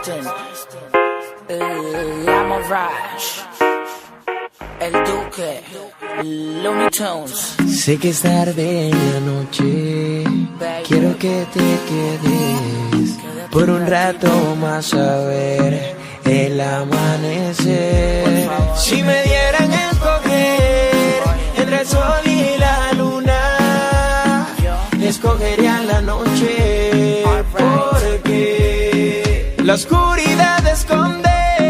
Austin, Lama Rush, El Duque, Looney Tunes. Sé que es tarde en la noche, quiero que te quedes por un rato más a ver el amanecer. Si me dieran a escoger entre el sol y la luna, escogería la noche, porque la oscuridad esconde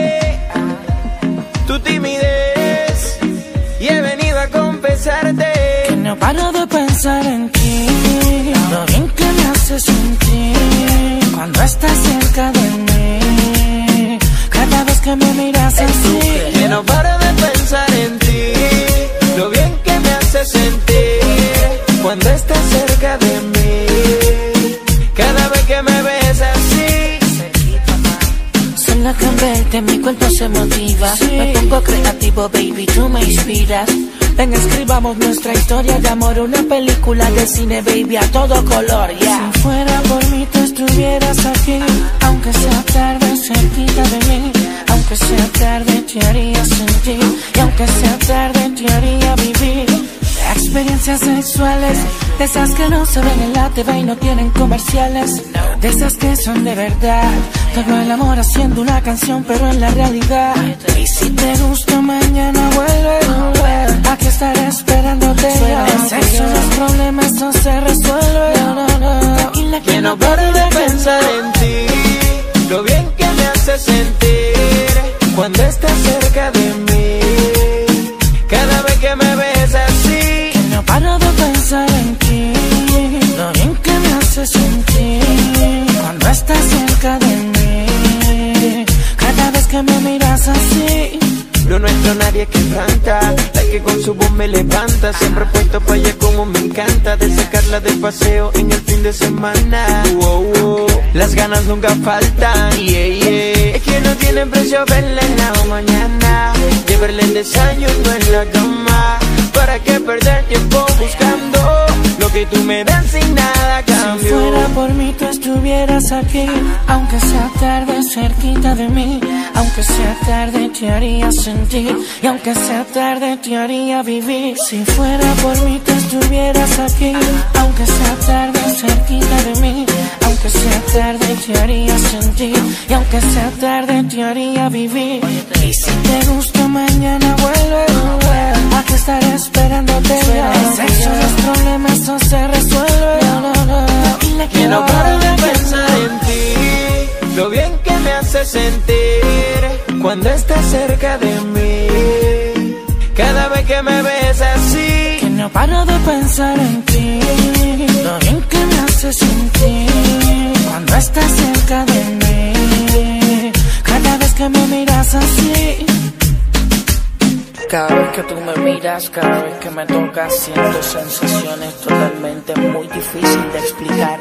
tu timidez y he venido a confesarte que no paro de pensar en ti, lo bien que me haces sentir cuando estás cerca de mí, cada vez que me miras así. Que no paro de pensar en ti, lo bien que me haces sentir cuando estás cerca de mí, cada vez que me ves así. Sola que verte mi cuerpo se motiva, me pongo creativo, baby, tú me inspiras. Ven, escribamos nuestra historia de amor, una película de cine, baby, a todo color, yeah. Si fuera por mí tú estuvieras aquí, aunque sea tarde cerquita de mí, aunque sea tarde te haría sentir, y aunque sea tarde te haría vivir experiencias sexuales, de esas que no se ven en la TV y no tienen comerciales, de esas que son de verdad, todo el amor haciendo una canción pero en la realidad. Y si te gusta mañana vuelve, aquí estaré esperándote. En sexo los problemas no se resuelven, tranquila que no paro de pensar en ti, lo bien que me hace sentir cuando estás cerca de mí, cada vez que me ves así. No paro de pensar en ti, lo bien que me hace sentir cuando estás cerca de mí, cada vez que me miras así. Lo nuestro nadie quebranta, la que con su voz me levanta, siempre puesto pa' ella como me encanta, de sacarla de paseo en el fin de semana. Las ganas nunca faltan, es que no tiene precio verla en la mañana, llevarle el desayuno en la cama. ¿Para qué perder tiempo buscando lo que tú me das sin nada cambio? Si fuera por mí tú estuvieras aquí, aunque sea tarde cerquita de mí, aunque sea tarde te haría sentir, y aunque sea tarde te haría vivir. Si fuera por mí tú estuvieras aquí, aunque sea tarde cerquita de mí, aunque sea tarde te haría sentir, y aunque sea tarde te haría vivir. Y si te gusta mañana vuelve, aquí estaré esperándote. En sexo los problemas no se resuelven, que no paro de pensar en ti, lo bien que me hace sentir cuando estás cerca de mí, cada vez que me ves así. Que no paro de pensar en ti, lo bien que me hace sentir cuando estás cerca de mí, cada vez que me miras así. Cada vez que tú me miras, cada vez que me tocas, siento sensaciones totalmente muy difíciles de explicar.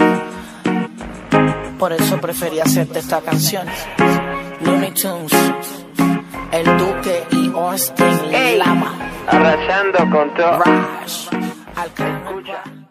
Por eso preferí hacerte esta canción. Looney Tunes, El Duque y Austin, Lama. Arrasando con todo. Rush, al que escucha.